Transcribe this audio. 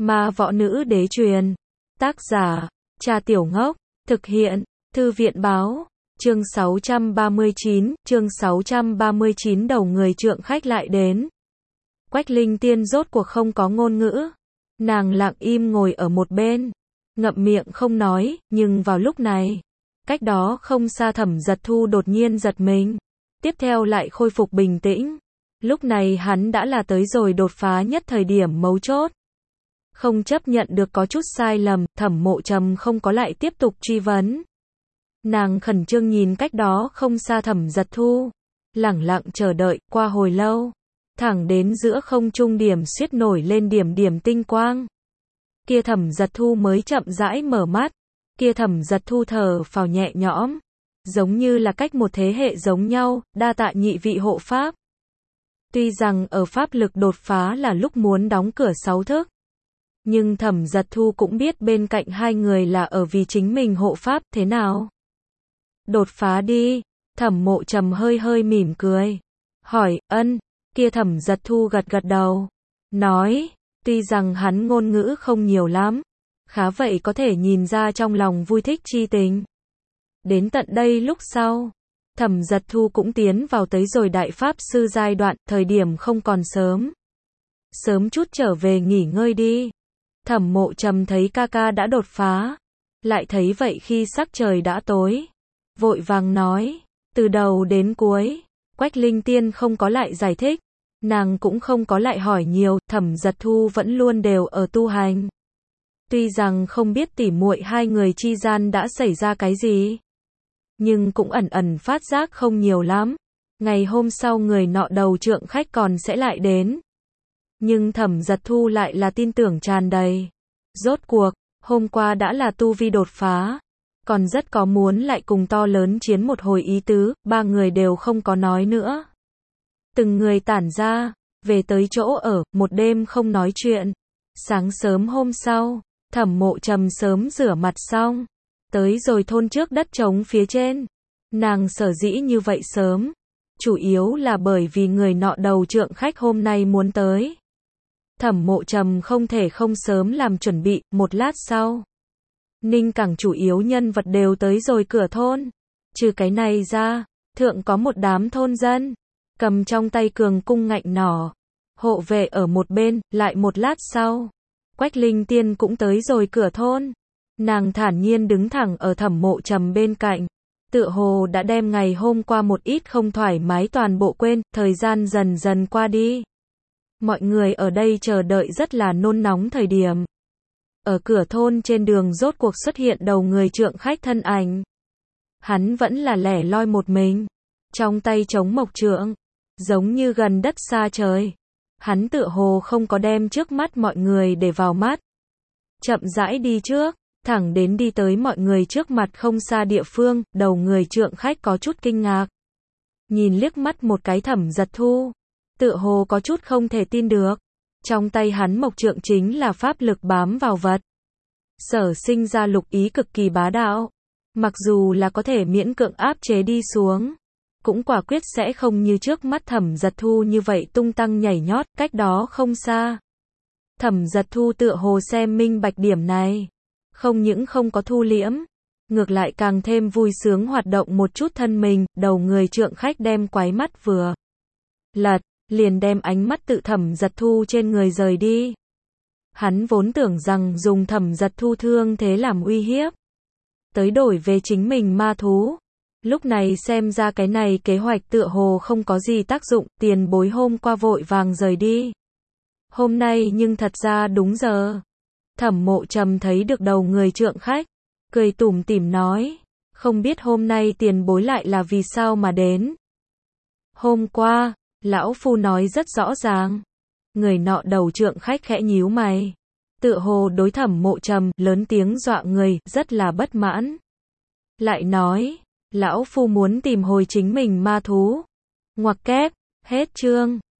Ma võ nữ đế truyền. Tác giả, Cha Tiểu Ngốc. Thực hiện, Thư viện báo. Chương 639, đầu người trượng khách lại đến. Quách Linh Tiên rốt cuộc không có ngôn ngữ. Nàng lặng im ngồi ở một bên, ngậm miệng không nói, nhưng vào lúc này, cách đó không xa Thẩm Giật Thu đột nhiên giật mình. Tiếp theo lại khôi phục bình tĩnh. Lúc này hắn đã là tới rồi đột phá nhất thời điểm mấu chốt. Không chấp nhận được có chút sai lầm, Thẩm Mộ Trầm không có lại tiếp tục truy vấn. Nàng khẩn trương nhìn cách đó không xa Thẩm Giật Thu, lẳng lặng chờ đợi, qua hồi lâu, thẳng đến giữa không trung điểm xuyết nổi lên điểm điểm tinh quang. Kia Thẩm Giật Thu mới chậm rãi mở mắt, kia Thẩm Giật Thu thở phào nhẹ nhõm, giống như là cách một thế hệ giống nhau, đa tạ nhị vị hộ pháp. Tuy rằng ở pháp lực đột phá là lúc muốn đóng cửa 6 thức, nhưng Thẩm Giật Thu cũng biết bên cạnh hai người là ở vì chính mình hộ pháp, thế nào? Đột phá đi, Thẩm Mộ Trầm hơi hơi mỉm cười, hỏi, ân, kia Thẩm Giật Thu gật gật đầu, nói, tuy rằng hắn ngôn ngữ không nhiều lắm, khá vậy có thể nhìn ra trong lòng vui thích chi tình. Đến tận đây lúc sau, Thẩm Giật Thu cũng tiến vào tới rồi đại pháp sư giai đoạn, thời điểm không còn sớm. Sớm chút trở về nghỉ ngơi đi. Thẩm Mộ Trầm thấy ca ca đã đột phá, lại thấy vậy khi sắc trời đã tối, vội vàng nói, từ đầu đến cuối, Quách Linh Tiên không có lại giải thích, nàng cũng không có lại hỏi nhiều, Thẩm Giật Thu vẫn luôn đều ở tu hành. Tuy rằng không biết tỉ muội hai người chi gian đã xảy ra cái gì, nhưng cũng ẩn ẩn phát giác không nhiều lắm. Ngày hôm sau người nọ đầu trượng khách còn sẽ lại đến. Nhưng Thẩm Giật Thu lại là tin tưởng tràn đầy. Rốt cuộc, hôm qua đã là tu vi đột phá, còn rất có muốn lại cùng to lớn chiến một hồi ý tứ, ba người đều không có nói nữa. Từng người tản ra, về tới chỗ ở, một đêm không nói chuyện. Sáng sớm hôm sau, Thẩm Mộ Trầm sớm rửa mặt xong, tới rồi thôn trước đất trống phía trên. Nàng sở dĩ như vậy sớm, chủ yếu là bởi vì người nọ đầu trượng khách hôm nay muốn tới. Thẩm Mộ Trầm không thể không sớm làm chuẩn bị, một lát sau. Ninh Cảng chủ yếu nhân vật đều tới rồi cửa thôn. Trừ cái này ra, thượng có một đám thôn dân, cầm trong tay cường cung ngạnh nỏ. Hộ vệ ở một bên, lại một lát sau. Quách Linh Tiên cũng tới rồi cửa thôn. Nàng thản nhiên đứng thẳng ở Thẩm Mộ Trầm bên cạnh. Tựa hồ đã đem ngày hôm qua một ít không thoải mái toàn bộ quên, thời gian dần dần qua đi. Mọi người ở đây chờ đợi rất là nôn nóng thời điểm. Ở cửa thôn trên đường rốt cuộc xuất hiện đầu người trượng khách thân ảnh. Hắn vẫn là lẻ loi một mình, trong tay chống mộc trượng, giống như gần đất xa trời. Hắn tựa hồ không có đem trước mắt mọi người để vào mắt. Chậm rãi đi trước, thẳng đến đi tới mọi người trước mặt không xa địa phương, đầu người trượng khách có chút kinh ngạc. Nhìn liếc mắt một cái Thẩm Giật Thu, tựa hồ có chút không thể tin được. Trong tay hắn mộc trượng chính là pháp lực bám vào vật. Sở sinh ra lục ý cực kỳ bá đạo. Mặc dù là có thể miễn cưỡng áp chế đi xuống, cũng quả quyết sẽ không như trước mắt Thẩm Giật Thu như vậy tung tăng nhảy nhót, cách đó không xa. Thẩm Giật Thu tựa hồ xem minh bạch điểm này. Không những không có thu liễm, ngược lại càng thêm vui sướng hoạt động một chút thân mình, đầu người trượng khách đem quái mắt vừa lật, liền đem ánh mắt tự Thẩm Giật Thu trên người rời đi. Hắn vốn tưởng rằng dùng Thẩm Giật Thu thương thế làm uy hiếp, tới đổi về chính mình ma thú. Lúc này xem ra cái này kế hoạch tựa hồ không có gì tác dụng, tiền bối hôm qua vội vàng rời đi. Hôm nay nhưng thật ra đúng giờ. Thẩm Mộ Trầm thấy được đầu người trượng khách, cười tủm tỉm nói, không biết hôm nay tiền bối lại là vì sao mà đến. Hôm qua, lão phu nói rất rõ ràng. Người nọ đầu trượng khách khẽ nhíu mày, tựa hồ đối Thẩm Mộ Trầm lớn tiếng dọa người, rất là bất mãn. Lại nói, lão phu muốn tìm hồi chính mình ma thú. Ngoặc kép, hết chương.